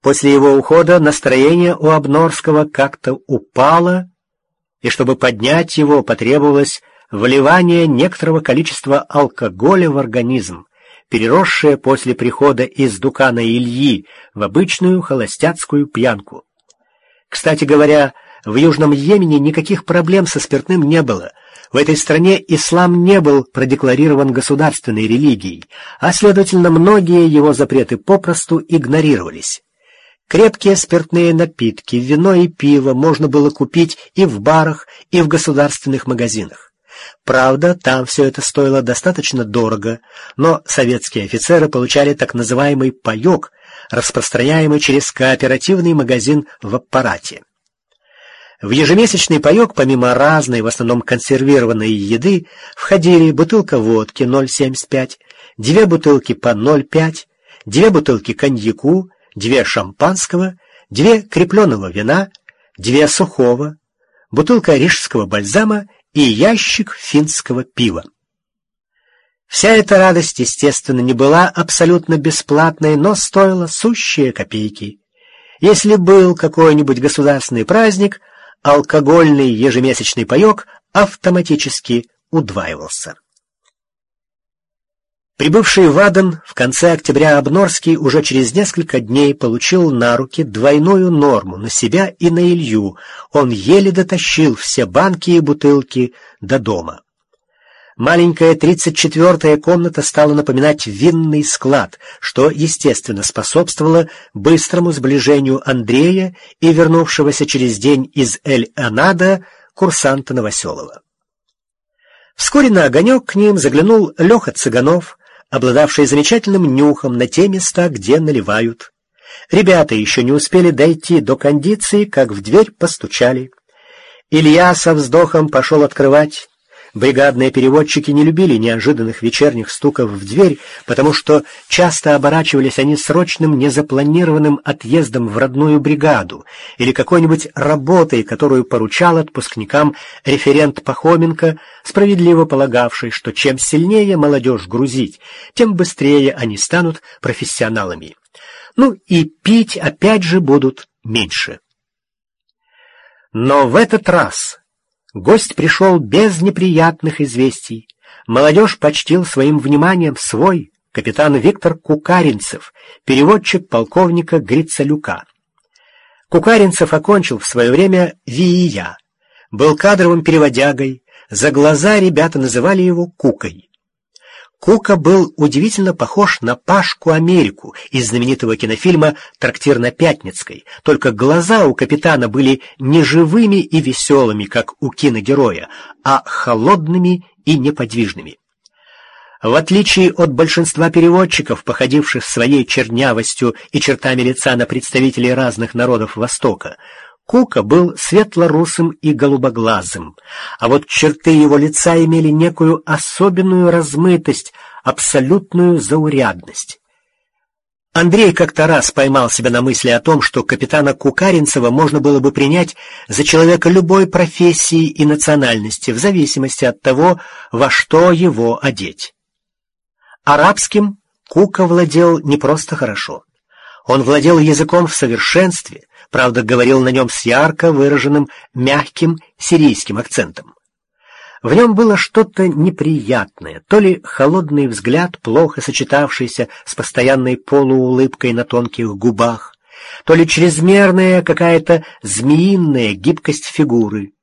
После его ухода настроение у Обнорского как-то упало, и чтобы поднять его, потребовалось вливание некоторого количества алкоголя в организм, переросшее после прихода из Дукана Ильи в обычную холостяцкую пьянку. Кстати говоря, в Южном Йемене никаких проблем со спиртным не было. В этой стране ислам не был продекларирован государственной религией, а, следовательно, многие его запреты попросту игнорировались. Крепкие спиртные напитки, вино и пиво можно было купить и в барах, и в государственных магазинах. Правда, там все это стоило достаточно дорого, но советские офицеры получали так называемый паёк, распространяемый через кооперативный магазин в аппарате. В ежемесячный паёк, помимо разной, в основном консервированной еды, входили бутылка водки 0,75, 2 бутылки по 0,5, 2 бутылки коньяку, 2 шампанского, 2 крепленого вина, 2 сухого, бутылка рижского бальзама и ящик финского пива. Вся эта радость, естественно, не была абсолютно бесплатной, но стоила сущие копейки. Если был какой-нибудь государственный праздник, алкогольный ежемесячный паёк автоматически удваивался. Прибывший в Аден в конце октября Обнорский уже через несколько дней получил на руки двойную норму на себя и на Илью. Он еле дотащил все банки и бутылки до дома. Маленькая 34-я комната стала напоминать винный склад, что, естественно, способствовало быстрому сближению Андрея и вернувшегося через день из Эль-Анада курсанта Новоселова. Вскоре на огонек к ним заглянул Леха Цыганов, обладавший замечательным нюхом на те места, где наливают. Ребята еще не успели дойти до кондиции, как в дверь постучали. Илья со вздохом пошел открывать. Бригадные переводчики не любили неожиданных вечерних стуков в дверь, потому что часто оборачивались они срочным незапланированным отъездом в родную бригаду или какой-нибудь работой, которую поручал отпускникам референт Пахоменко, справедливо полагавший, что чем сильнее молодежь грузить, тем быстрее они станут профессионалами. Ну и пить опять же будут меньше. Но в этот раз гость пришел без неприятных известий. Молодежь почтил своим вниманием свой капитан Виктор Кукаринцев, переводчик полковника Грицалюка. Кукаринцев окончил в свое время ВИИЯ, был кадровым переводягой, за глаза ребята называли его Кукой. Кука был удивительно похож на Пашку Америку из знаменитого кинофильма «Трактир на Пятницкой», только глаза у капитана были не живыми и веселыми, как у киногероя, а холодными и неподвижными. В отличие от большинства переводчиков, походивших своей чернявостью и чертами лица на представителей разных народов Востока, Кука был светлорусым и голубоглазым, а вот черты его лица имели некую особенную размытость, абсолютную заурядность. Андрей как-то раз поймал себя на мысли о том, что капитана Кукаринцева можно было бы принять за человека любой профессии и национальности, в зависимости от того, во что его одеть. Арабским Кука владел не просто хорошо. Он владел языком в совершенстве, правда, говорил на нем с ярко выраженным мягким сирийским акцентом. В нем было что-то неприятное, то ли холодный взгляд, плохо сочетавшийся с постоянной полуулыбкой на тонких губах, то ли чрезмерная какая-то змеиная гибкость фигуры.